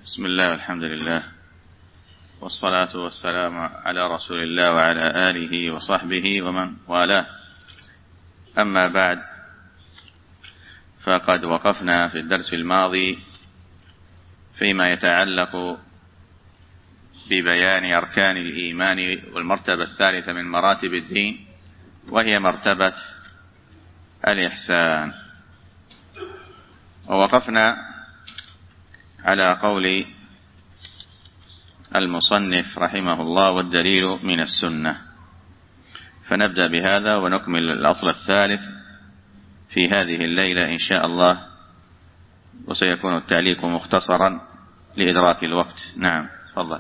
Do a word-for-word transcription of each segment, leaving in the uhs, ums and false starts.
بسم الله والحمد لله والصلاة والسلام على رسول الله وعلى آله وصحبه ومن والاه. أما بعد، فقد وقفنا في الدرس الماضي فيما يتعلق ببيان أركان الإيمان والمرتبة الثالثة من مراتب الدين، وهي مرتبة الإحسان. ووقفنا على قول المصنف رحمه الله: والدليل من السنة. فنبدأ بهذا ونكمل الأصل الثالث في هذه الليلة إن شاء الله، وسيكون التعليق مختصرا لإدراك الوقت. نعم، تفضل.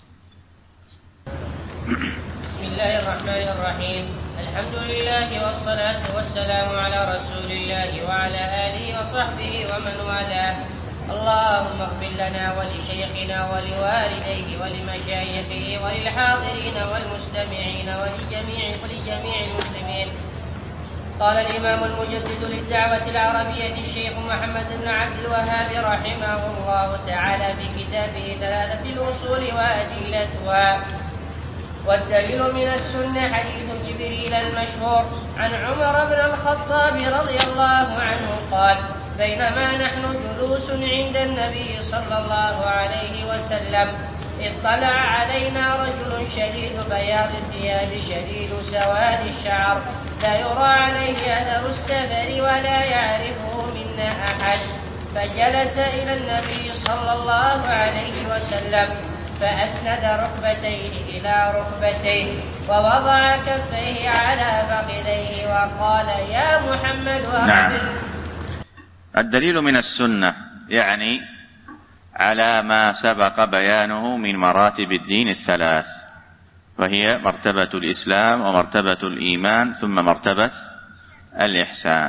بسم الله الرحمن الرحيم. الحمد لله والصلاة والسلام على رسول الله وعلى آله وصحبه ومن والاه. اللهم اغفر لنا ولشيخنا ولوالديه ولمشايخه وللحاضرين والمستمعين ولجميع ولجميع المسلمين. قال الإمام المجدد للدعوة العربية الشيخ محمد بن عبد الوهاب رحمه الله تعالى في كتابه ثلاثة الأصول وأدلتها: والدليل من السنة حديث جبريل المشهور عن عمر بن الخطاب رضي الله عنه قال: بينما نحن جلوس عند النبي صلى الله عليه وسلم اطلع علينا رجل شديد بياض الثياب شديد سواد الشعر لا يرى عليه أثر السفر ولا يعرفه منا أحد، فجلس إلى النبي صلى الله عليه وسلم فأسند ركبتيه إلى ركبتيه ووضع كفيه على فخذيه وقال: يا محمد أخبرني. نعم. الدليل من السنة يعني على ما سبق بيانه من مراتب الدين الثلاث، وهي مرتبة الإسلام ومرتبة الإيمان ثم مرتبة الإحسان.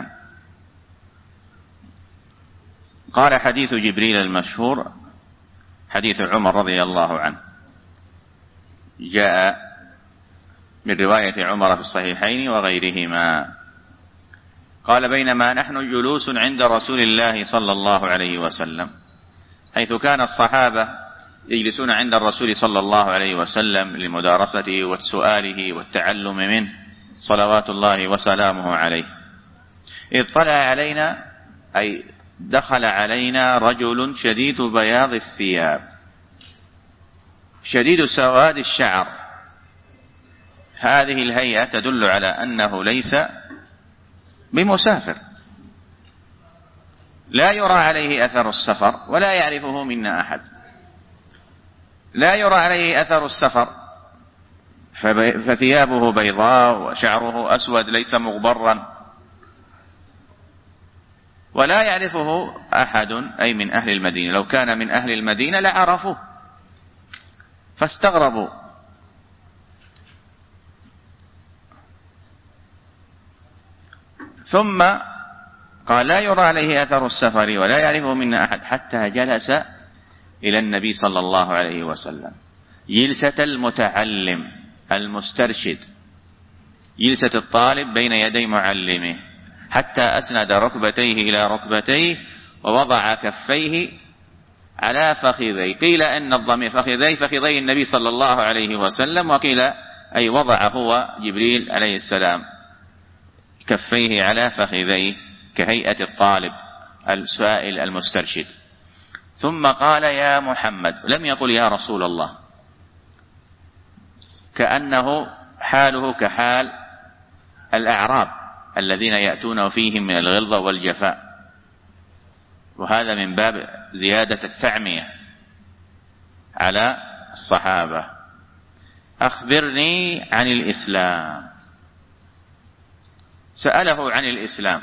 قال: حديث جبريل المشهور حديث عمر رضي الله عنه، جاء من رواية عمر في الصحيحين وغيرهما. قال: بينما نحن جلوس عند رسول الله صلى الله عليه وسلم، حيث كان الصحابة يجلسون عند الرسول صلى الله عليه وسلم لمدارسته وسؤاله والتعلم منه صلوات الله وسلامه عليه، إذ طلع علينا أي دخل علينا رجل شديد بياض الثياب شديد سواد الشعر. هذه الهيئة تدل على أنه ليس بمسافر، لا يرى عليه أثر السفر ولا يعرفه منا أحد. لا يرى عليه أثر السفر فثيابه بيضاء وشعره أسود ليس مغبرا، ولا يعرفه أحد أي من أهل المدينة. لو كان من أهل المدينة لعرفوه، فاستغربوا. ثم قال: لا يرى عليه أثر السفر ولا يعرفه منا أحد، حتى جلس إلى النبي صلى الله عليه وسلم جلسة المتعلم المسترشد، جلسة الطالب بين يدي معلمه، حتى أسند ركبتيه إلى ركبتيه ووضع كفيه على فخذيه. قيل أن الضمير فخذيه فخذي النبي صلى الله عليه وسلم، وقيل أي وضع هو جبريل عليه السلام كفيه على فخذيه كهيئة الطالب السائل المسترشد. ثم قال: يا محمد، لم يقل يا رسول الله، كأنه حاله كحال الأعراب الذين يأتون فيهم من الغلظة والجفاء، وهذا من باب زيادة التعمية على الصحابة. أخبرني عن الإسلام. سأله عن الإسلام،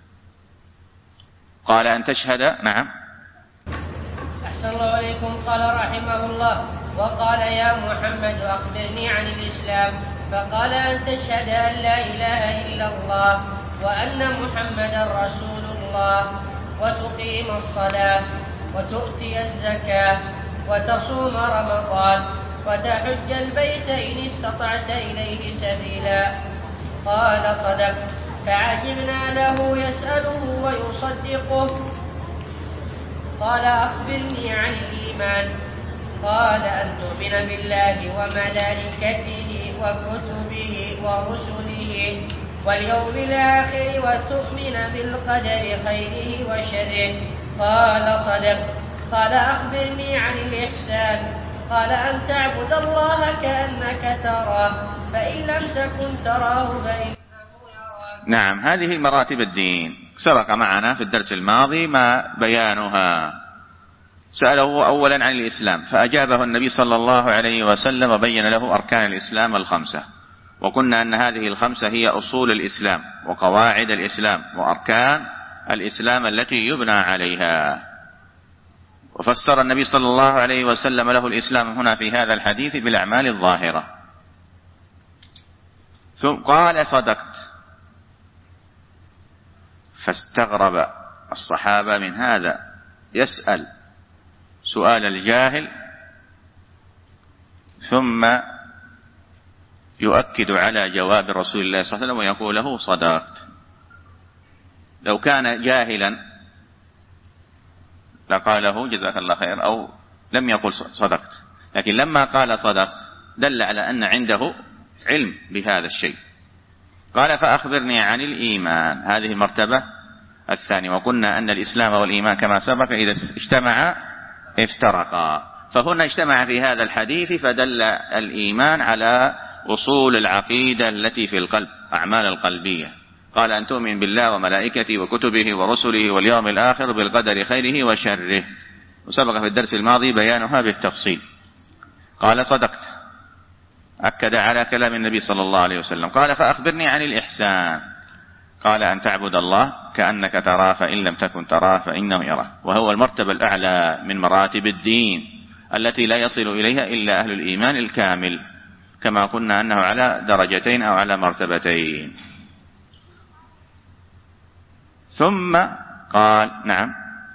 قال: أن تشهد. نعم. أحسن الله عليكم. قال رحمه الله: وقال: يا محمد أخبرني عن الإسلام. فقال: أن تشهد أن لا إله إلا الله وأن محمدا رسول الله، وتقيم الصلاة وتؤتي الزكاة وتصوم رمضان وتحج البيت إن استطعت إليه سبيلا. قال: صدق. فعجبنا له يسأله ويصدقه. قال أخبرني عن الإيمان. قال أن تؤمن بالله وملائكته وكتبه ورسله واليوم الآخر وتؤمن بالقدر خيره وشره. قال صدق. قال أخبرني عن الإحسان. قال أن تعبد الله كأنك تراه فإن لم تكن تراه فإنه يراك. نعم، هذه مراتب الدين سبق معنا في الدرس الماضي ما بيانها. سأله أولا عن الإسلام فأجابه النبي صلى الله عليه وسلم وبين له أركان الإسلام الخمسة، وقلنا أن هذه الخمسة هي أصول الإسلام وقواعد الإسلام وأركان الإسلام التي يبنى عليها. وفسر النبي صلى الله عليه وسلم له الإسلام هنا في هذا الحديث بالأعمال الظاهرة. ثم قال صدقت، فاستغرب الصحابة من هذا، يسأل سؤال الجاهل ثم يؤكد على جواب رسول الله صلى الله عليه وسلم ويقول له صدقت. لو كان جاهلا لقاله جزاك الله خير أو لم يقل صدقت، لكن لما قال صدقت دل على أن عنده علم بهذا الشيء. قال فأخبرني عن الإيمان، هذه المرتبة الثانية. وقلنا أن الإسلام والإيمان كما سبق إذا اجتمعا افترقا، فهنا اجتمع في هذا الحديث فدل الإيمان على أصول العقيدة التي في القلب، أعمال القلبية. قال أن تؤمن بالله وملائكته وكتبه ورسله واليوم الآخر بالقدر خيره وشره، وسبق في الدرس الماضي بيانها بالتفصيل. قال صدقت، أكد على كلام النبي صلى الله عليه وسلم. قال فأخبرني عن الإحسان. قال أن تعبد الله كأنك تراه فإن لم تكن تراه فإنه يراك، وهو المرتبة الأعلى من مراتب الدين التي لا يصل إليها إلا أهل الإيمان الكامل، كما قلنا أنه على درجتين أو على مرتبتين. ثم قال نعم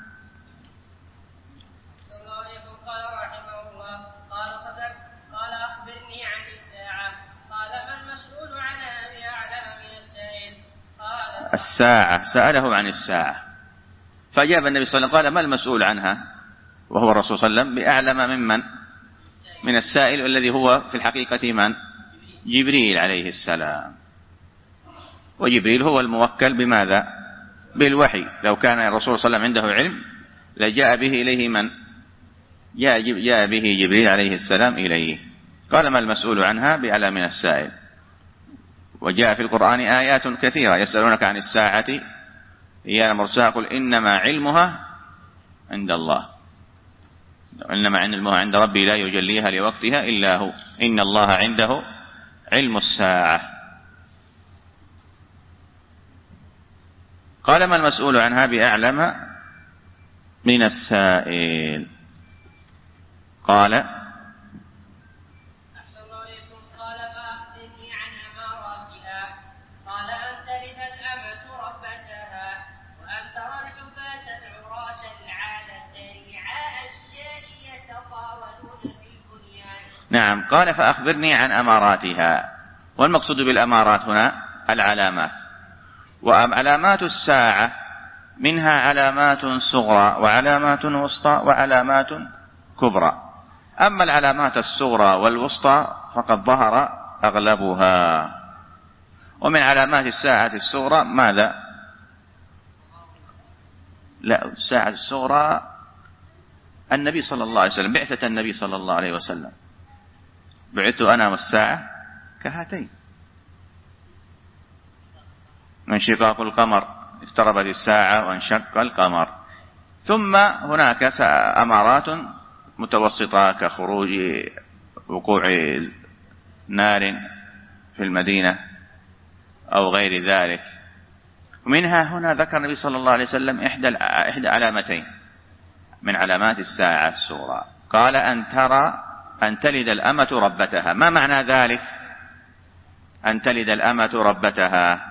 الساعة، سأله عن الساعة فأجاب النبي صلى الله عليه وسلم قال ما المسؤول عنها، وهو الرسول صلى الله عليه وسلم بأعلم ممن من السائل الذي هو في الحقيقة من؟ جبريل عليه السلام. وجبريل هو الموكل بماذا؟ بالوحي. لو كان الرسول صلى الله عليه وسلم عنده علم لجاء به إليه من؟ جاء به جبريل عليه السلام إليه. قال ما المسؤول عنها بأعلم من السائل. وجاء في القرآن آيات كثيرة يسألونك عن الساعة أيان مرساها قل إنما علمها عند الله، إنما علمها عند ربي لا يجليها لوقتها إلا هو، إن الله عنده علم الساعة. قال ما المسؤول عنها بأعلم من السائل. قال نعم. قال فأخبرني عن أماراتها، والمقصود بالأمارات هنا العلامات. وعلامات الساعة منها علامات صغرى وعلامات وسطى وعلامات كبرى. أما العلامات الصغرى والوسطى فقد ظهر أغلبها. ومن علامات الساعة الصغرى ماذا؟ لا، الساعة الصغرى النبي صلى الله عليه وسلم، بعثة النبي صلى الله عليه وسلم، بعثت أنا والساعة كهاتين، انشقاق القمر، اقتربت الساعة وانشق القمر. ثم هناك أمارات متوسطة كخروج وقوع نار في المدينة أو غير ذلك. ومنها هنا ذكر النبي صلى الله عليه وسلم إحدى إحدى علامتين من علامات الساعة الصغرى. قال أن ترى أن تلد الأمة ربتها. ما معنى ذلك أن تلد الأمة ربتها؟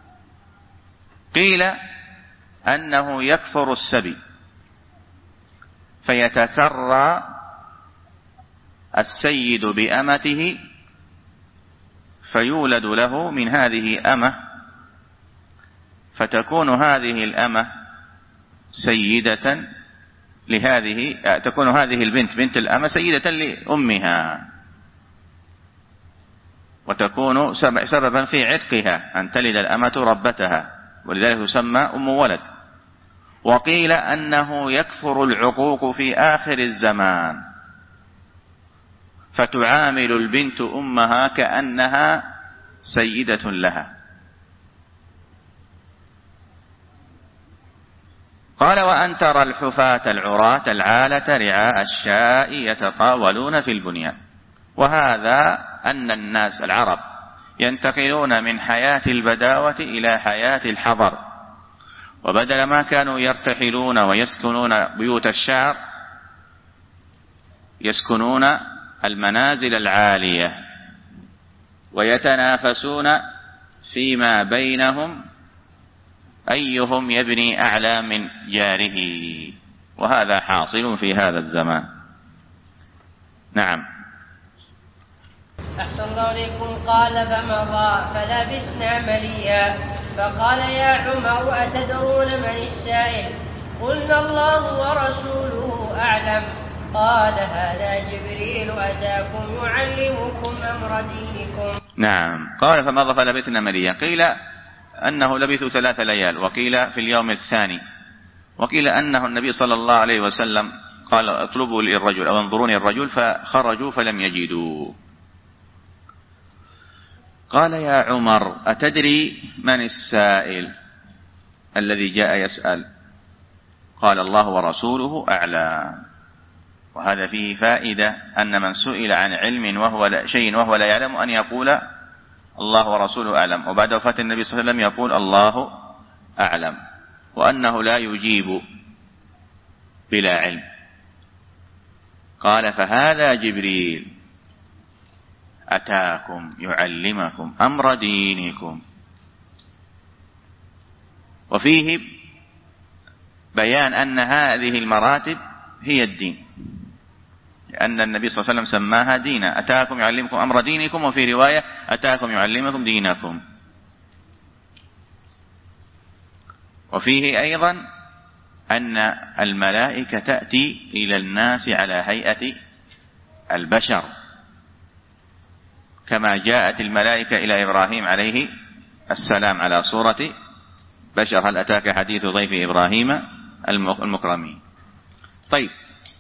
قيل أنه يكثر السبي فيتسرى السيد بأمته فيولد له من هذه أمة، فتكون هذه الأمة سيدة لهذه تكون هذه البنت بنت الأمة سيدة لأمها، وتكون سببا في عتقها أن تلد الأمة ربتها، ولذلك تسمى أم ولد. وقيل أنه يكثر العقوق في آخر الزمان، فتعامل البنت أمها كأنها سيدة لها. قال: وأن ترى الحفاة العراة العالة رعاء الشاء يتطاولون في البنيان. وهذا أن الناس العرب ينتقلون من حياة البداوة إلى حياة الحضر، وبدل ما كانوا يرتحلون ويسكنون بيوت الشعر يسكنون المنازل العالية، ويتنافسون فيما بينهم أيهم يبني أعلى من جاره، وهذا حاصل في هذا الزمان. نعم. أحسن الله إليكم. قال: فمضى فلبثنا مليا، فقال: يا عمر أتدرون من السائل؟ قلنا: الله ورسوله أعلم. قال: هذا جبريل أتاكم يعلمكم أمر دينكم. نعم. قال: فمضى فلبثنا مليا، قيل أنه لبثوا ثلاث ليال، وقيل في اليوم الثاني، وقيل أنه النبي صلى الله عليه وسلم قال: اطلبوا لي الرجل أو انظروني الرجل، فخرجوا فلم يجدوا. قال: يا عمر أتدري من السائل الذي جاء يسأل؟ قال: الله ورسوله أعلم. وهذا فيه فائدة أن من سئل عن علم وهو شيء وهو لا يعلم أن يقول الله ورسوله أعلم، وبعد وفاة النبي صلى الله عليه وسلم يقول الله أعلم، وأنه لا يجيب بلا علم. قال: فهذا جبريل أتاكم يعلمكم أمر دينكم. وفيه بيان أن هذه المراتب هي الدين، لأن النبي صلى الله عليه وسلم سماها دينا. أتاكم يعلمكم أمر دينكم، وفي رواية أتاكم يعلمكم دينكم. وفيه أيضا أن الملائكة تأتي إلى الناس على هيئة البشر، كما جاءت الملائكة إلى إبراهيم عليه السلام على صورة بشر. هل أتاك حديث ضيف إبراهيم المكرمين؟ طيب.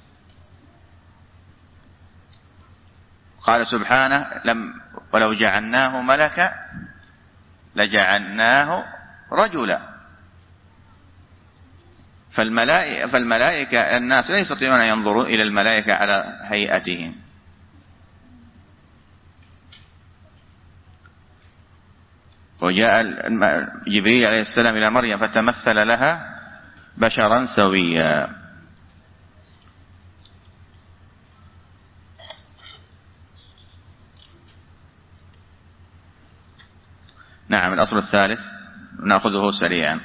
قال سبحانه: لم ولو جعلناه ملكا لجعلناه رجلا. فالملائكة, فالملائكة الناس لا يستطيعون أن ينظروا إلى الملائكة على هيئتهم. وجاء جبريل عليه السلام إلى مريم فتمثل لها بشرا سويا. نعم. الأصل الثالث نأخذه سريعا.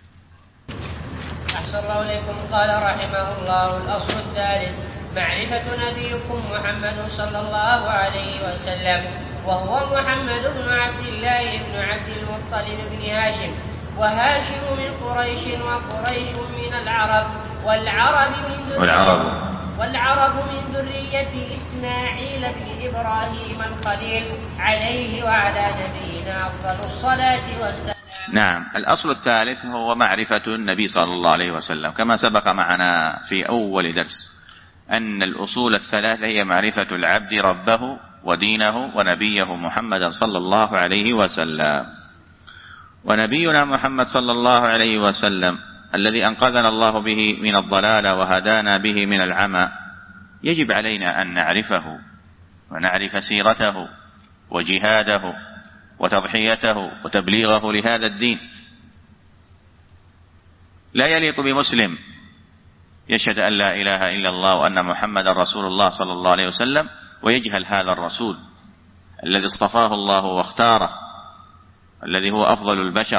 أحسن الله إليكم. قال رحمه الله: الأصل الثالث معرفة نبيكم محمد صلى الله عليه وسلم، وهو محمد بن عبد الله بن عبد المطلب بن هاشم، وهاشم من قريش، وقريش من العرب، والعرب من ذرية والعرب والعرب من ذرية إسماعيل بن إبراهيم الخليل عليه وعلى نبينا أفضل الصلاة والسلام. نعم. الأصل الثالث هو معرفة النبي صلى الله عليه وسلم، كما سبق معنا في أول درس أن الأصول الثلاثة هي معرفة العبد ربه ودينه ونبيه محمد صلى الله عليه وسلم. ونبينا محمد صلى الله عليه وسلم الذي أنقذنا الله به من الضلال وهدانا به من العمى، يجب علينا أن نعرفه ونعرف سيرته وجهاده وتضحيته وتبليغه لهذا الدين. لا يليق بمسلم يشهد أن لا إله إلا الله وأن محمد رسول الله صلى الله عليه وسلم ويجهل هذا الرسول الذي اصطفاه الله واختاره، الذي هو أفضل البشر.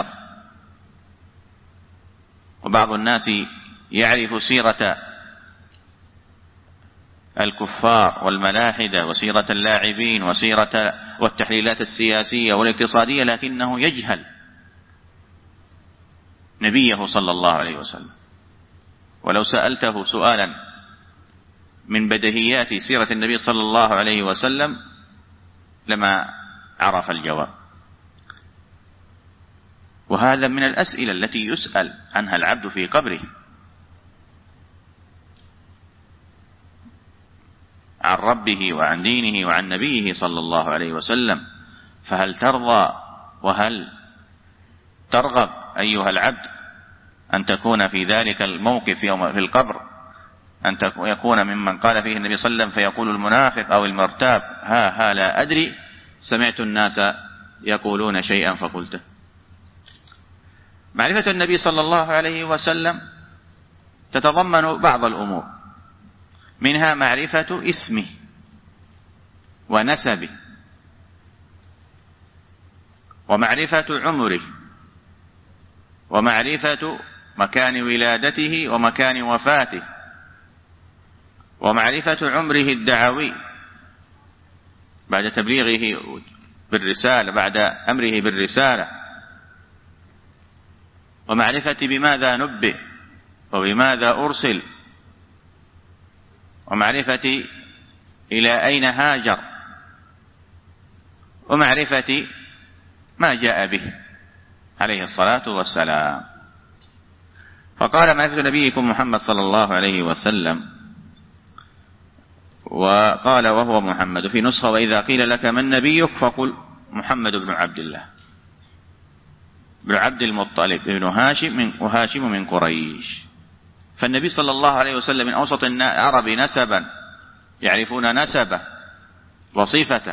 وبعض الناس يعرف سيرة الكفار والملاحدة وسيرة اللاعبين وسيرة والتحليلات السياسية والاقتصادية، لكنه يجهل نبيه صلى الله عليه وسلم. ولو سألته سؤالا من بديهيات سيرة النبي صلى الله عليه وسلم لما عرف الجواب. وهذا من الأسئلة التي يسأل عنها العبد في قبره، عن ربه وعن دينه وعن نبيه صلى الله عليه وسلم. فهل ترضى وهل ترغب أيها العبد أن تكون في ذلك الموقف يوم في القبر، أن يكون ممن قال فيه النبي صلى الله عليه وسلم فيقول المنافق أو المرتاب ها ها لا أدري سمعت الناس يقولون شيئا فقلته. معرفة النبي صلى الله عليه وسلم تتضمن بعض الأمور، منها معرفة اسمه ونسبه، ومعرفة عمره، ومعرفة مكان ولادته ومكان وفاته، ومعرفة عمره الدعوي بعد تبليغه بالرسالة، بعد أمره بالرسالة، ومعرفة بماذا نبئ وبماذا أرسل، ومعرفة إلى أين هاجر، ومعرفة ما جاء به عليه الصلاة والسلام. فقال معرفة نبيكم محمد صلى الله عليه وسلم، وقال وهو محمد في نسخة وإذا قيل لك من نبيك فقل محمد بن عبد الله بن عبد المطلب بن هاشم وهاشم من قريش. فالنبي صلى الله عليه وسلم من أوسط العرب نسبا، يعرفون نسبه وصفته.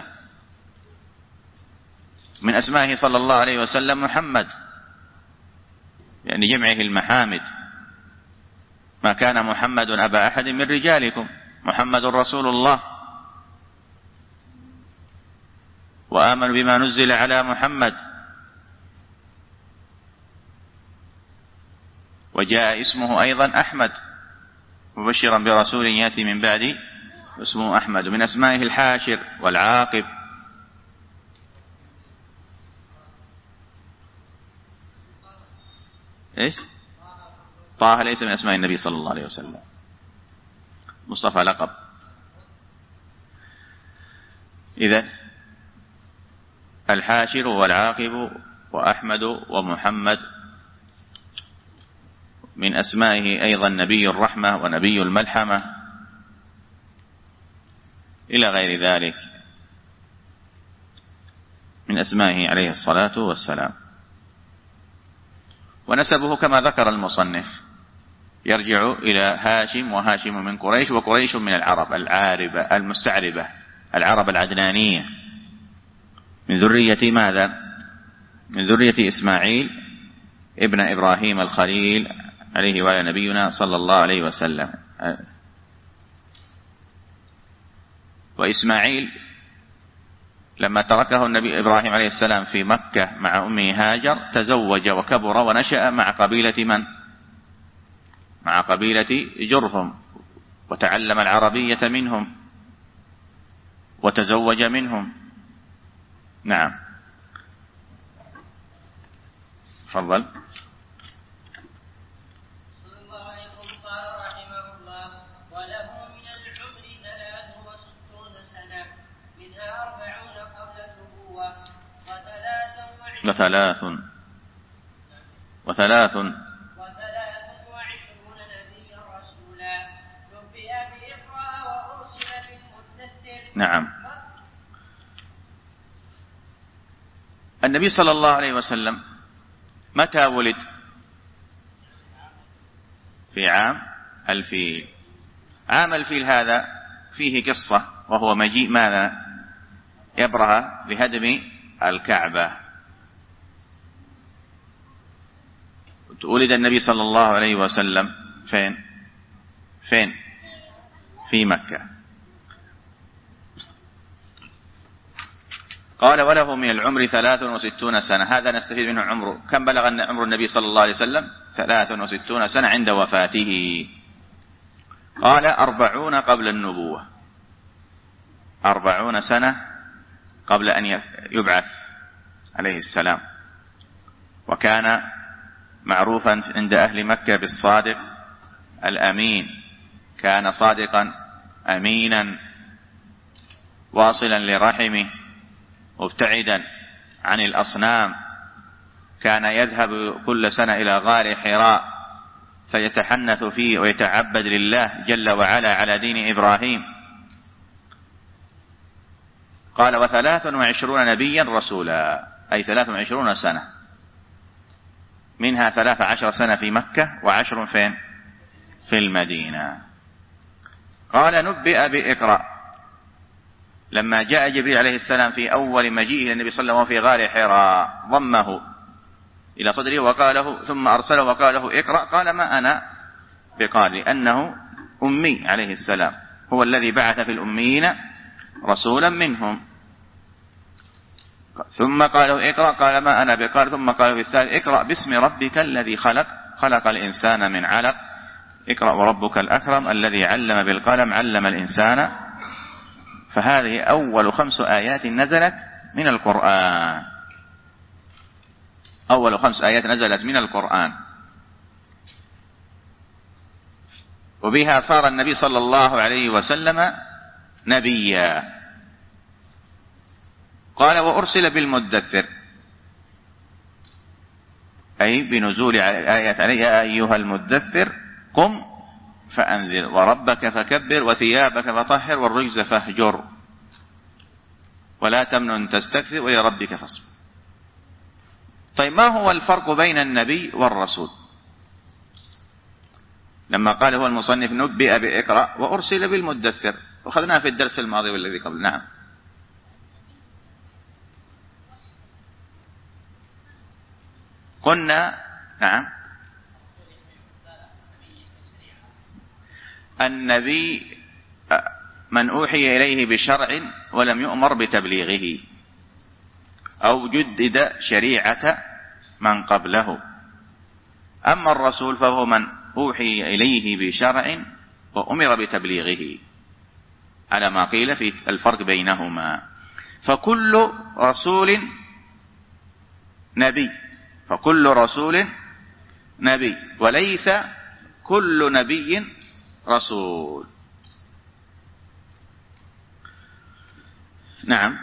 من أسمائه صلى الله عليه وسلم محمد، يعني جمعه المحامد، ما كان محمد أبا أحد من رجالكم محمد رسول الله، وآمنوا بما نزل على محمد. وجاء اسمه أيضا أحمد مبشرا برسول يأتي من بعد اسمه أحمد. من أسمائه الحاشر والعاقب. إيش؟ طه ليس من أسماء النبي صلى الله عليه وسلم. مصطفى لقب. إذن الحاشر والعاقب وأحمد ومحمد. من أسمائه أيضا نبي الرحمة ونبي الملحمة إلى غير ذلك من أسمائه عليه الصلاة والسلام. ونسبه كما ذكر المصنف يرجع إلى هاشم، وهاشم من قريش، وقريش من العرب العاربة المستعربة، العرب العدنانية، من ذرية ماذا؟ من ذرية إسماعيل ابن إبراهيم الخليل عليه وعلى نبينا صلى الله عليه وسلم. وإسماعيل لما تركه النبي إبراهيم عليه السلام في مكة مع أمه هاجر تزوج وكبر ونشأ مع قبيلة من؟ مع قبيلة جرهم، وتعلم العربية منهم وتزوج منهم. نعم. تفضل. وثلاث وثلاث وثلاث وعشرون نبيا رسولا نبئ بإقرأ وأرسل بالمدثر. نعم. النبي صلى الله عليه وسلم متى ولد؟ في عام الفيل. عام الفيل هذا فيه قصة، وهو مجيء ماذا؟ يبرهة بهدم الكعبة. ولد النبي صلى الله عليه وسلم فين؟ فين؟ في مكة. قال وله من العمر ثلاث وستون سنة. هذا نستفيد منه عمره. كم بلغ عمر النبي صلى الله عليه وسلم؟ ثلاث وستون سنة عند وفاته. قال أربعون قبل النبوة، أربعون سنة قبل أن يبعث عليه السلام. وكان معروفا عند أهل مكة بالصادق الأمين، كان صادقا أمينا واصلا لرحمه مبتعدا عن الأصنام، كان يذهب كل سنة إلى غار حراء فيتحنث فيه ويتعبد لله جل وعلا على دين إبراهيم. قال وثلاث وعشرون نبيا رسولا، أي ثلاث وعشرون سنة، منها ثلاث عشر سنة في مكة وعشر فين؟ في المدينة. قال نبئ بإقرأ، لما جاء جبريل عليه السلام في أول مجيء إلى النبي صلى الله عليه وسلم في غار حراء ضمه إلى صدره وقال له، ثم أرسله وقال له اقرأ، قال ما أنا بقارئ، لأنه أمي عليه السلام، هو الذي بعث في الأميين رسولا منهم. ثم قال له اقرأ، قال ما أنا بقارئ. ثم قال في الثالث اقرأ باسم ربك الذي خلق، خلق الإنسان من علق، اقرأ وربك الأكرم الذي علم بالقلم علم الإنسان. فهذه أول خمس آيات نزلت من القرآن، أول خمس آيات نزلت من القرآن، وبها صار النبي صلى الله عليه وسلم نبيا. قال وأرسل بالمدثر، أي بنزول آيات عليه يا أيها المدثر قم فأنذر وربك فكبر وثيابك فطهر والرجز فاهجر ولا تمنن تستكثر ولربك فاصبر. طيب ما هو الفرق بين النبي والرسول؟ لما قال هو المصنف نبئ بإقرأ وأرسل بالمدثر، وأخذناها في الدرس الماضي والذي قبل. نعم. قلنا نعم النبي من أوحي إليه بشرع ولم يؤمر بتبليغه أو جدد شريعة من قبله. أما الرسول فهو من أوحي إليه بشرع وأمر بتبليغه، على ما قيل في الفرق بينهما. فكل رسول نبي، فكل رسول نبي، وليس كل نبي رسول. نعم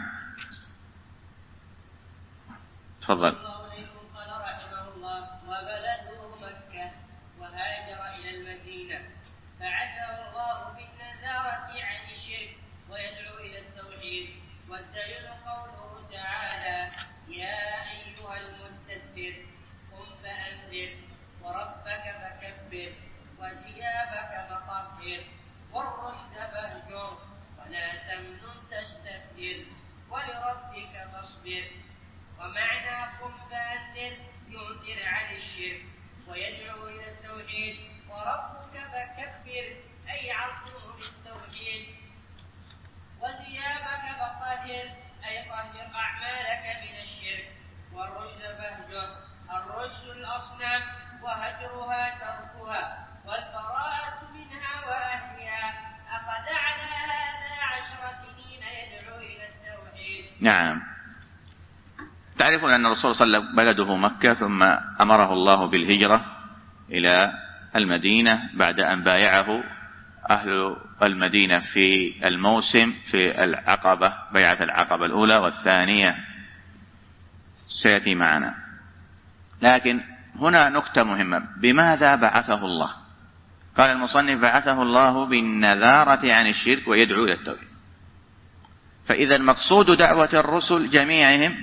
تفضل. قال رحمه الله وبلده مكة وهاجر إلى المدينة فعزه الله بالنزارة عن الشرك ويدعو إلى التوحيد. والدليل قوله تعالى يا أيها المدثر قم فأنذر وربك فكبر وثيابك فطهر والرجز فاهجر ولا تمنن تستكثر ولربك فاصبر. ومعنى قم فأنذر ينذر عن الشرك ويدعو إلى التوحيد، وربك فكبر أي عظمه بالتوحيد. وثيابك فطهر أي طهر أعمالك من الشرك. والرجز فاهجر، الرجز الأصنام وهجرها تركها والبراءة منها وأهلها. أخذ على هذا عشر سنين يدعو إلى التوحيد. نعم. تعرفون أن الرسول صلى الله عليه وسلم بلده مكة، ثم أمره الله بالهجرة إلى المدينة بعد أن بايعه أهل المدينة في الموسم في العقبة، بيعة العقبة الأولى والثانية سيأتي معنا. لكن هنا نكتة مهمة، بماذا بعثه الله؟ قال المصنف بعثه الله بالنذارة عن الشرك ويدعو إلى التوحيد. فإذا المقصود دعوة الرسل جميعهم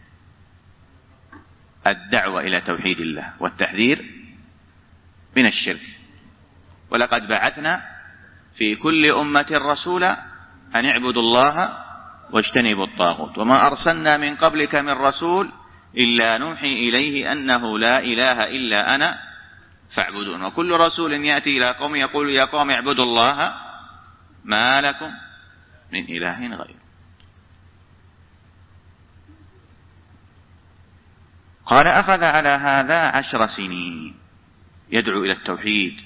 الدعوة إلى توحيد الله والتحذير من الشرك. ولقد بعثنا في كل أمة رسولا أن اعبدوا الله واجتنبوا الطاغوت وما أرسلنا من قبلك من رسول إلا نوحي إليه أنه لا إله إلا أنا فاعبدون. وكل رسول يأتي إلى قوم يقول يا قوم اعبدوا الله ما لكم من إله غيره. قال أخذ على هذا عشر سنين يدعو إلى التوحيد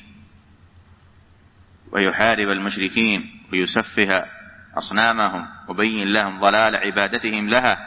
ويحارب المشركين ويسفه أصنامهم وبين لهم ضلال عبادتهم لها.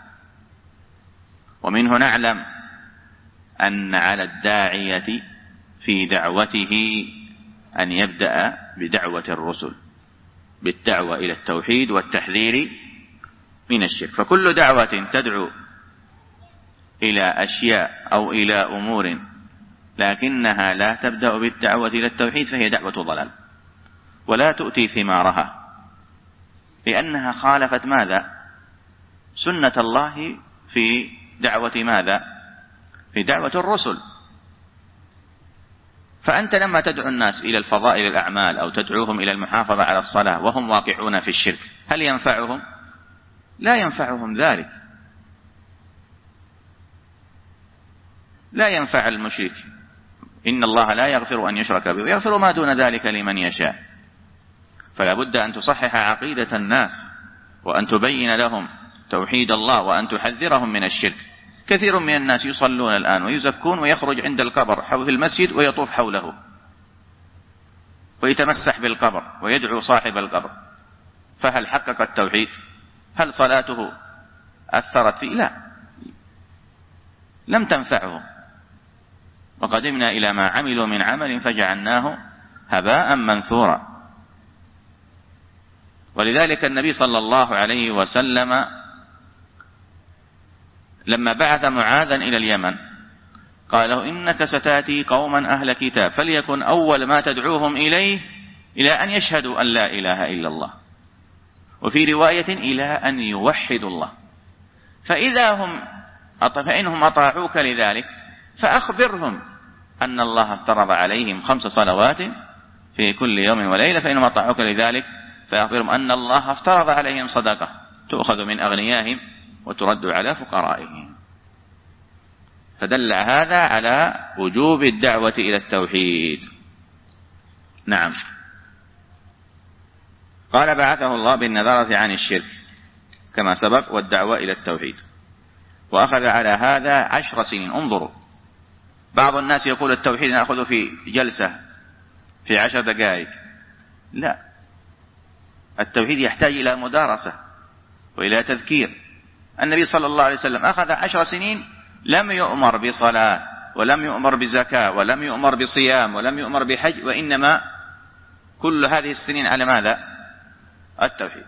ومنه نعلم أن على الداعية في دعوته أن يبدأ بدعوة الرسل، بالدعوة إلى التوحيد والتحذير من الشرك. فكل دعوة تدعو إلى أشياء أو إلى أمور لكنها لا تبدأ بالدعوة إلى التوحيد فهي دعوة ضلال، ولا تؤتي ثمارها، لأنها خالفت ماذا؟ سنة الله في دعوة ماذا؟ في دعوة الرسل. فأنت لما تدعو الناس إلى الفضائل الأعمال أو تدعوهم إلى المحافظة على الصلاة وهم واقعون في الشرك، هل ينفعهم؟ لا ينفعهم ذلك، لا ينفع المشرك. إن الله لا يغفر أن يشرك به ويغفر ما دون ذلك لمن يشاء. فلا بد أن تصحح عقيدة الناس وأن تبين لهم توحيد الله وأن تحذرهم من الشرك. كثير من الناس يصلون الآن ويزكون ويخرج عند القبر في المسجد ويطوف حوله ويتمسح بالقبر ويدعو صاحب القبر، فهل حقق التوحيد؟ هل صلاته أثرت فيه؟ لا، لم تنفعه. وقدمنا إلى ما عملوا من عمل فجعلناه هباء منثورا. ولذلك النبي صلى الله عليه وسلم لما بعث معاذا إلى اليمن قال له: إنك ستأتي قوما أهل كتاب فليكن أول ما تدعوهم إليه إلى أن يشهدوا أن لا إله إلا الله، وفي رواية إلى أن يوحدوا الله. فإذا هم فإنهم أطاعوك لذلك فأخبرهم أن الله افترض عليهم خمس صلوات في كل يوم وليلة، فإنهم أطاعوك لذلك فأخبرهم أن الله افترض عليهم صدقة تؤخذ من أغنيائهم وترد على فقرائهم. فدل هذا على وجوب الدعوة إلى التوحيد. نعم. قال: بعثه الله بالنذرة عن الشرك كما سبق والدعوة إلى التوحيد، وأخذ على هذا عشر سنين. انظروا، بعض الناس يقول التوحيد نأخذ في جلسة في عشر دقائق. لا، التوحيد يحتاج إلى مدارسة وإلى تذكير. النبي صلى الله عليه وسلم أخذ عشر سنين لم يؤمر بصلاة ولم يؤمر بزكاة ولم يؤمر بصيام ولم يؤمر بحج، وإنما كل هذه السنين على ماذا؟ التوحيد.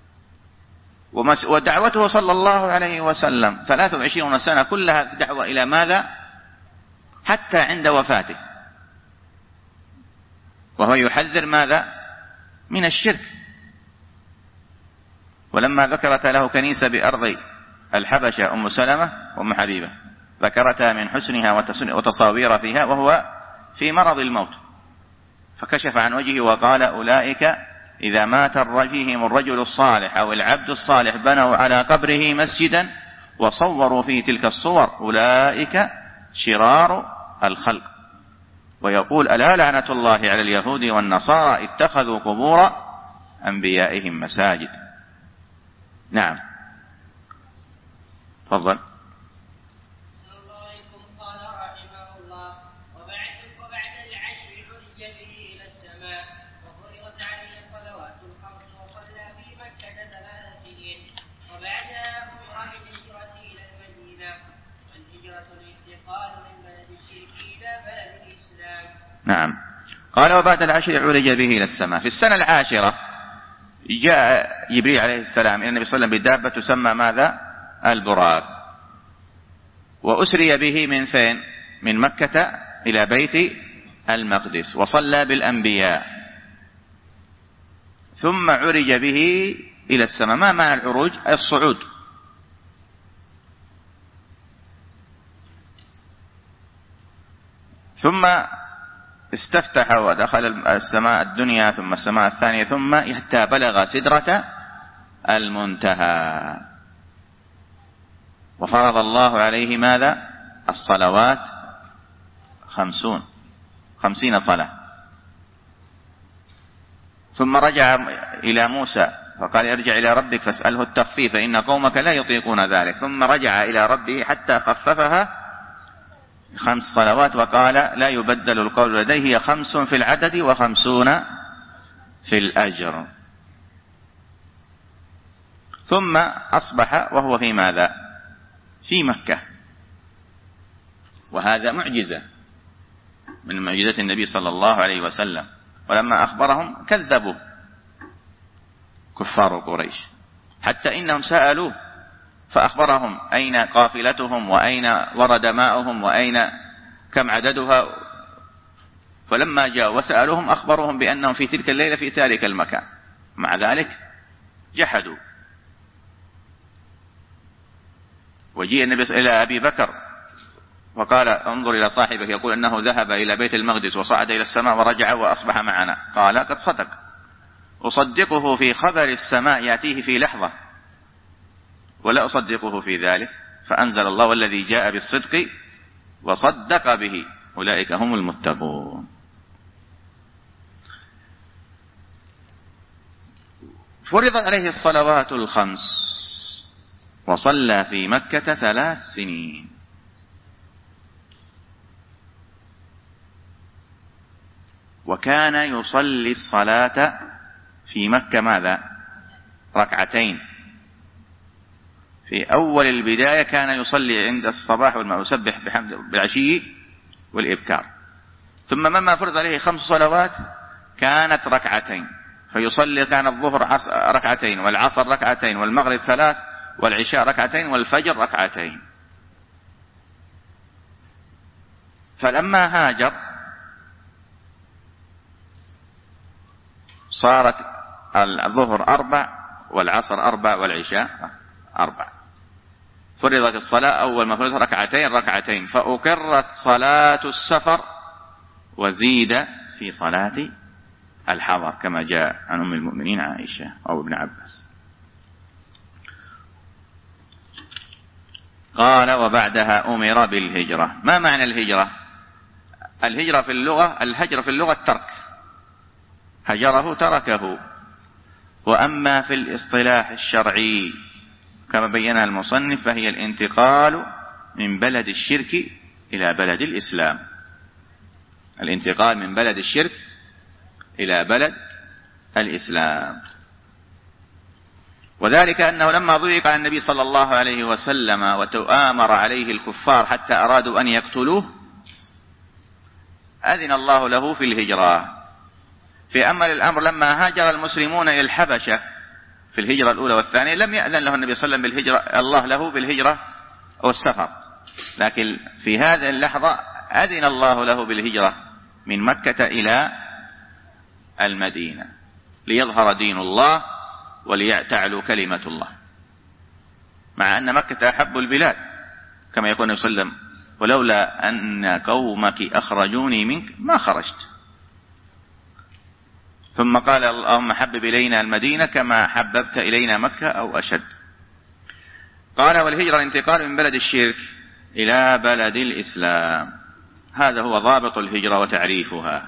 ودعوته صلى الله عليه وسلم ثلاث وعشرين سنة كلها دعوة إلى ماذا؟ حتى عند وفاته وهو يحذر ماذا؟ من الشرك. ولما ذكرت له كنيسة بأرض الحبشة أم سلمة وأم حبيبة ذكرتها من حسنها وتصاوير فيها وهو في مرض الموت، فكشف عن وجهه وقال: أولئك إذا مات فيهم الرجل الصالح أو العبد الصالح بنوا على قبره مسجدا وصوروا فيه تلك الصور، أولئك شرار الخلق. ويقول: ألا لعنة الله على اليهود والنصارى اتخذوا قبور أنبيائهم مساجد. نعم، تفضل. قال رحمه الله: وبعد وبعد العشر عرج به إلى السماء وفرضت عليه الصلوات الخمس وصلى في مكة ثلاث سنين، وبعدها أمر بالهجرة إلى المدينة، والهجرة الانتقال من بلد الشرك إلى بلد الإسلام. نعم. قال: وبعد العشر عرج به إلى السماء. في السنة العاشرة جاء جبريل عليه السلام إلى النبي صلى الله عليه وسلم بدابة تسمى ماذا؟ البراق، وأسري به من فين؟ من مكة إلى بيت المقدس، وصلى بالأنبياء، ثم عرج به إلى السماء. ما معنى العروج؟ الصعود. ثم استفتح ودخل السماء الدنيا ثم السماء الثانية ثم حتى بلغ سدرة المنتهى، وفرض الله عليه ماذا؟ الصلوات خمسون خمسين صلاة. ثم رجع إلى موسى فقال: ارجع إلى ربك فاسأله التخفيف فإن قومك لا يطيقون ذلك. ثم رجع إلى ربه حتى خففها خمس صلوات وقال: لا يبدل القول لديه، هي خمس في العدد وخمسون في الأجر. ثم أصبح وهو في ماذا؟ في مكة. وهذا معجزة من معجزة النبي صلى الله عليه وسلم، ولما أخبرهم كذبوا كفار قريش، حتى إنهم سألوه فأخبرهم أين قافلتهم وأين ورد ماؤهم وأين كم عددها، فلما جاءوا وسألوهم أخبروهم بأنهم في تلك الليلة في ذلك المكان، مع ذلك جحدوا. وجيء النبي إلى أبي بكر وقال انظر إلى صاحبك يقول أنه ذهب إلى بيت المقدس وصعد إلى السماء ورجع وأصبح معنا، قال قد صدق، أصدقه في خبر السماء يأتيه في لحظة ولا أصدقه في ذلك، فأنزل الله والذي جاء بالصدق وصدق به أولئك هم المتقون. فرض عليه الصلوات الخمس وصلى في مكة ثلاث سنين، وكان يصلي الصلاة في مكة ماذا؟ ركعتين. في أول البداية كان يصلي عند الصباح والماء يسبح بحمد بالعشي والإبكار، ثم مما فرض عليه خمس صلوات كانت ركعتين، فيصلي كان الظهر ركعتين والعصر ركعتين والمغرب ثلاث والعشاء ركعتين والفجر ركعتين. فلما هاجر صارت الظهر أربع والعصر أربع والعشاء أربع. فرضت الصلاة أول ما فرضت ركعتين ركعتين، فأكرت صلاة السفر وزيد في صلاة الحضر كما جاء عن أم المؤمنين عائشة أو ابن عباس. قال وبعدها أمر بالهجرة. ما معنى الهجرة؟ الهجرة في اللغة الهجر في اللغة الترك، هجره تركه. وأما في الاصطلاح الشرعي كما بينها المصنف فهي الانتقال من بلد الشرك إلى بلد الإسلام، الانتقال من بلد الشرك إلى بلد الإسلام. وذلك أنه لما ضيق على النبي صلى الله عليه وسلم وتآمر عليه الكفار حتى أرادوا أن يقتلوه أذن الله له في الهجرة. في أمر الأمر لما هاجر المسلمون إلى الحبشة في الهجرة الأولى والثانية لم يأذن له النبي صلى الله عليه وسلم بالهجرة، الله له بالهجرة أو السفر، لكن في هذه اللحظة أذن الله له بالهجرة من مكة إلى المدينة ليظهر دين الله وليعتعلوا كلمة الله، مع أن مكة أحب البلاد كما يقول النبي صلى الله عليه وسلم ولولا أن قومك أخرجوني منك ما خرجت. ثم قال اللهم حبب إلينا المدينة كما حببت إلينا مكة أو أشد. قال والهجرة الانتقال من بلد الشرك إلى بلد الإسلام، هذا هو ضابط الهجرة وتعريفها.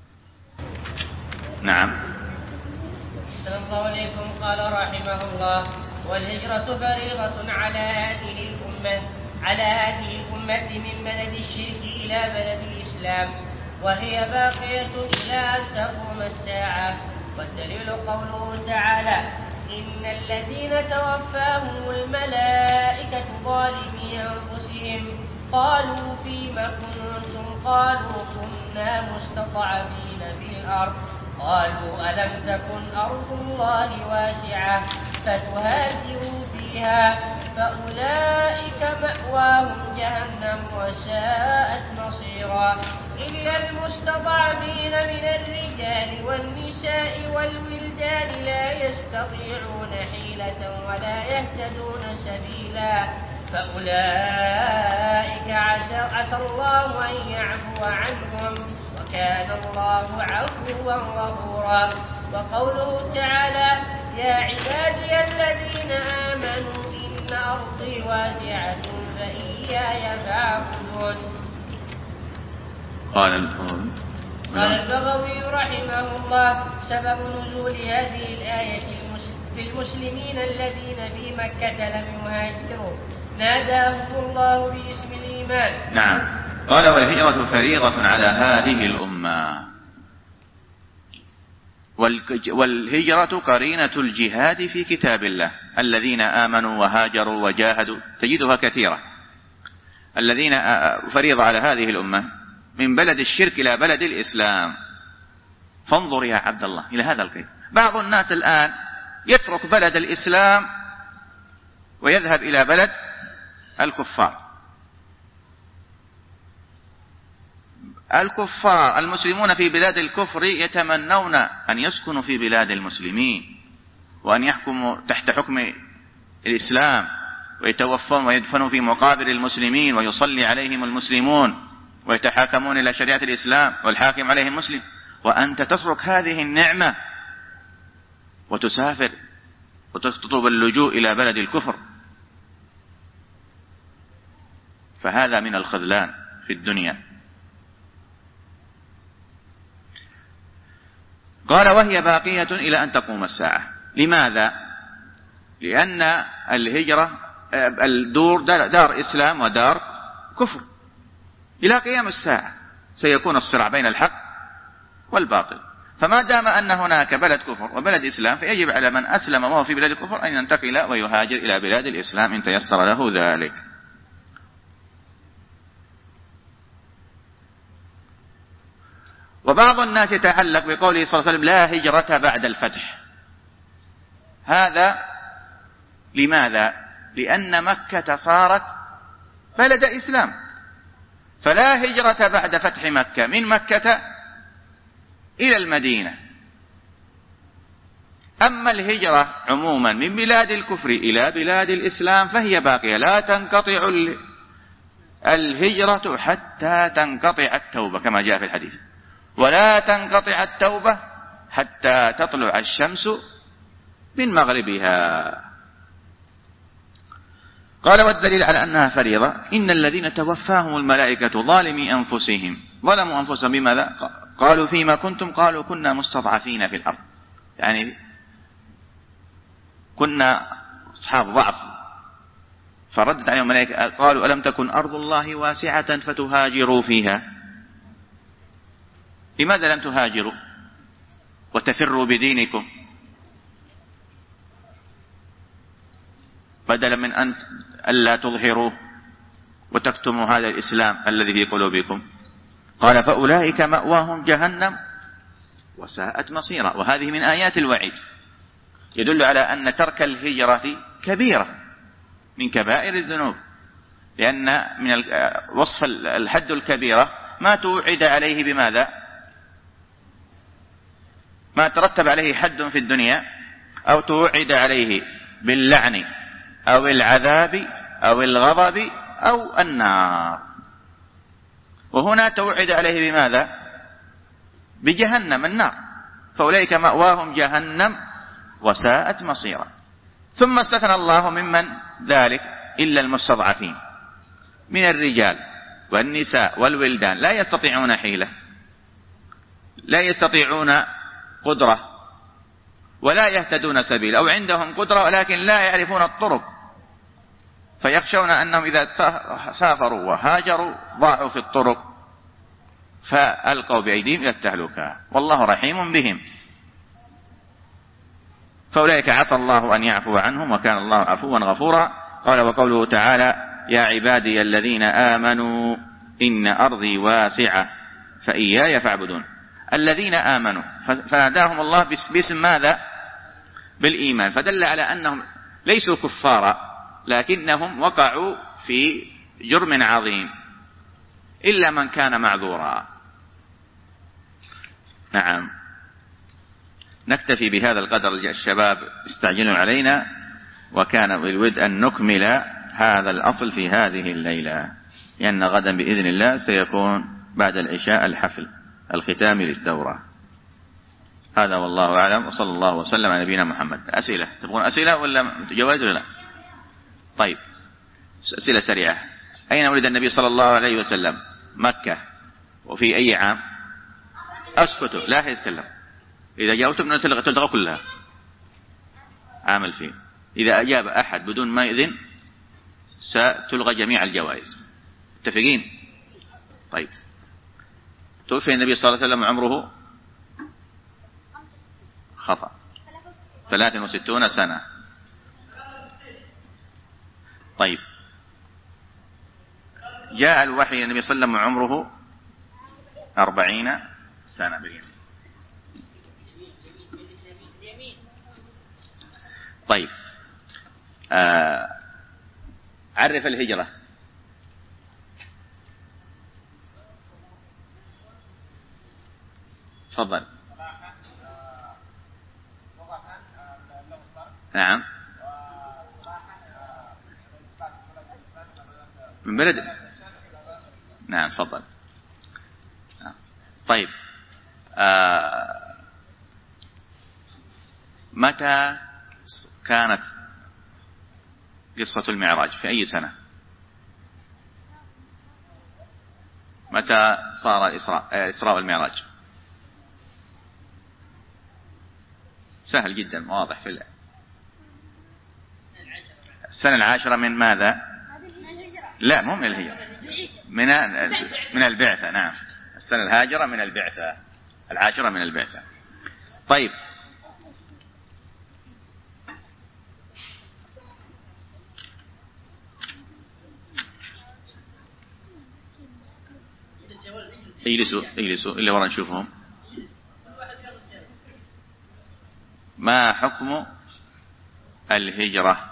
نعم. السلام الله عليكم. قال رحمه الله والهجرة فريضة على هذه الأمة على هذه الأمة من بلد الشرك إلى بلد الإسلام، وهي باقية إلى أن تقوم الساعة. والدليل قوله تعالى إن الذين توفاهم الملائكة ظالمي أنفسهم قالوا فيم كنتم قالوا كنا مستضعفين في الأرض قالوا ألم تكن أرض الله واسعة فتهاجروا فيها فأولئك مأواهم جهنم وساءت مصيرا إلا المستضعفين من الرجال والنساء والولدان لا يستطيعون حيلة ولا يهتدون سبيلا فأولئك عسى, عسى الله أن يعفو عنهم وكان الله عفوا غفورا. وقوله تعالى يا عبادي الذين آمنوا إن أرضي واسعة فإياي فاعبدون. قال قال البغوي رحمه الله سبب نزول هذه الآية في المسلمين الذين في مكة لم يهاجروا ناداهم الله باسم الإيمان. نعم. قال والهجرة فريضة على هذه الأمة، والهجرة قرينة الجهاد في كتاب الله. الذين آمنوا وهاجروا وجاهدوا تجدها كثيرة. الذين فريضة على هذه الأمة من بلد الشرك إلى بلد الإسلام، فانظر يا عبد الله إلى هذا الكيف. بعض الناس الآن يترك بلد الإسلام ويذهب إلى بلد الكفار. الكفار المسلمون في بلاد الكفر يتمنون أن يسكنوا في بلاد المسلمين وأن يحكموا تحت حكم الإسلام ويتوفون ويدفنوا في مقابر المسلمين ويصلي عليهم المسلمون ويتحاكمون إلى شريعة الإسلام والحاكم عليهم مسلم، وأنت تترك هذه النعمة وتسافر وتطلب اللجوء إلى بلد الكفر، فهذا من الخذلان في الدنيا. قال وهي باقية إلى أن تقوم الساعة. لماذا؟ لأن الهجرة الدور دار إسلام ودار كفر إلى قيام الساعة، سيكون الصراع بين الحق والباطل. فما دام أن هناك بلد كفر وبلد إسلام فيجب على من أسلم وهو في بلاد الكفر أن ينتقل ويهاجر إلى بلاد الإسلام إن تيسر له ذلك. وبعض الناس يتعلق بقوله صلى الله عليه وسلم لا هجرة بعد الفتح. هذا لماذا؟ لأن مكة صارت بلد إسلام، فلا هجرة بعد فتح مكة من مكة إلى المدينة. أما الهجرة عموما من بلاد الكفر إلى بلاد الإسلام فهي باقية، لا تنقطع الهجرة حتى تنقطع التوبة كما جاء في الحديث، ولا تنقطع التوبة حتى تطلع الشمس من مغربها. قال والدليل على أنها فريضة إن الذين توفاهم الملائكة ظالمي أنفسهم ظلموا أنفسهم بماذا؟ قالوا فيما كنتم؟ قالوا كنا مستضعفين في الأرض، يعني كنا أصحاب ضعف. فردت عليهم الملائكة قالوا ألم تكن أرض الله واسعة فتهاجروا فيها؟ لماذا لم تهاجروا وتفروا بدينكم بدلا من أن ألا تظهروا وتكتموا هذا الإسلام الذي في قلوبكم؟ قال فأولئك مأواهم جهنم وساءت مصيرا. وهذه من آيات الوعيد، يدل على أن ترك الهجرة كبيرة من كبائر الذنوب، لأن من وصف الحد الكبيرة ما توعد عليه بماذا؟ ما ترتب عليه حد في الدنيا أو توعد عليه باللعن أو العذاب أو الغضب أو النار. وهنا توعد عليه بماذا؟ بجهنم النار. فأولئك مأواهم جهنم وساءت مصيرا. ثم استثنى الله ممن ذلك إلا المستضعفين من الرجال والنساء والولدان لا يستطيعون حيلة، لا يستطيعون قدرة، ولا يهتدون سبيل، أو عندهم قدرة ولكن لا يعرفون الطرق، فيخشون أنهم إذا سافروا وهاجروا ضاعوا في الطرق فألقوا بأيديهم إلى التهلكة، والله رحيم بهم. فأولئك عسى الله أن يعفو عنهم وكان الله عفوا غفورا. قال وقوله تعالى يا عبادي الذين آمنوا إن أرضي واسعة فإياي فاعبدون. الذين آمنوا فناداهم الله باسم ماذا؟ بالإيمان، فدل على أنهم ليسوا كفارا لكنهم وقعوا في جرم عظيم إلا من كان معذورا. نعم، نكتفي بهذا القدر. الشباب استعجلوا علينا، وكان بالود أن نكمل هذا الأصل في هذه الليلة، لأن غدا بإذن الله سيكون بعد العشاء الحفل الختامي للدورة. هذا والله أعلم، وصلى الله وسلم على نبينا محمد. أسئلة؟ تبغون أسئلة ولا جوائز ولا لا؟ طيب، أسئلة سريعة. أين ولد النبي صلى الله عليه وسلم؟ مكة. وفي أي عام؟ أسكتوا لا يتكلم. إذا جاوبتم تلغى كلها. عام الفيل. إذا أجاب أحد بدون ما يأذن ستلغى جميع الجوائز. متفقين؟ طيب. توفي النبي صلى الله عليه وسلم عمره خطأ ثلاث وستون سنة. طيب، جاء الوحي النبي صلى الله عليه وسلم عمره أربعين سنة باليمين. طيب آه عرف الهجرة. تفضل. نعم من بلد. نعم تفضل. طيب آه متى كانت قصة المعراج؟ في أي سنة؟ متى صار الإسراء الإسراء والمعراج؟ سهل جدا واضح في الله. السنة العاشرة من ماذا؟ لا مو من الهجرة، من من البعثة. نعم السنة الهاجرة من البعثة، العاشرة من البعثة. طيب اجلسوا اجلسوا اللي ورا نشوفهم. ما حكم الهجرة؟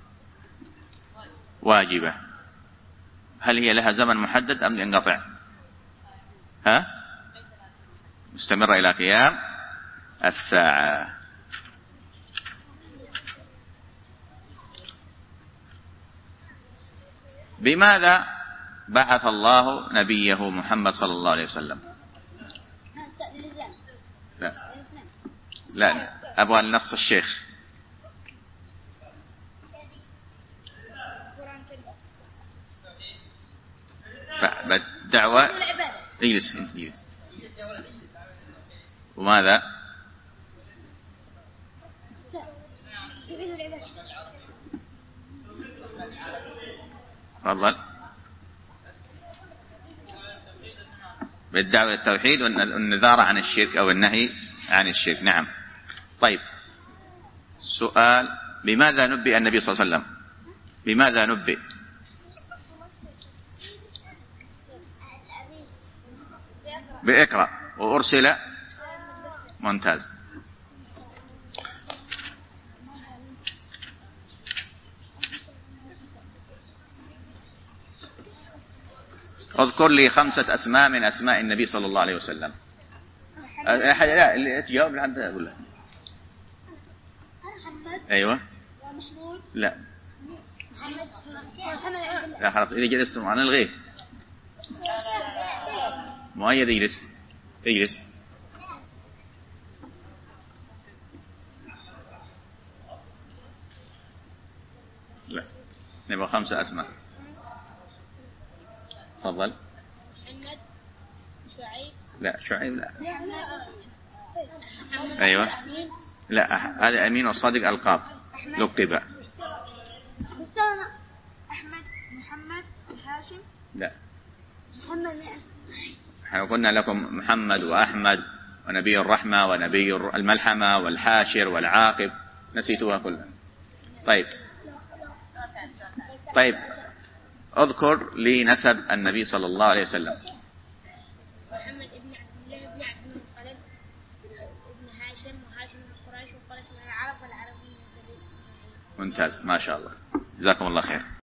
واجبة. هل هي لها زمن محدد أم ينقطع؟ ها؟ مستمرة إلى قيام الساعة. بماذا بعث الله نبيه محمد صلى الله عليه وسلم؟ لا لا أبغى النص الشيخ. بالدعوة. اجلس انت اجلس. وماذا؟ تفضل. بالدعوة التوحيد والنذار عن الشرك أو النهي عن الشرك. نعم. طيب سؤال: بماذا نبئ النبي صلى الله عليه وسلم؟ بماذا نبئ؟ بإقرأ. وأرسل. ممتاز. اذكر لي خمسة أسماء من أسماء النبي صلى الله عليه وسلم. لا اللي تجاوب الحمد لله أقول له. أيوة. لا لا خلاص إذا جلستم أنا الغيه. مؤيد يجلس. يجلس. لا نبغى خمسة أسماء. تفضل. محمد. شعيب. لا شعيب لا. أيوة. لا هذا أمين والصادق ألقاب لقب. أحمد. محمد. هاشم. لا محمد. احنا قلنا لكم محمد وأحمد ونبي الرحمة ونبي الملحمة والحاشر والعاقب، نسيتوها كلها. طيب طيب اذكر لي نسب النبي صلى الله عليه وسلم. محمد ابن عبد الله ابن عبد المطلب ابن هاشم وهاشم من قريش وقريش من العرب والعرب من. ممتاز ما شاء الله، جزاكم الله خير.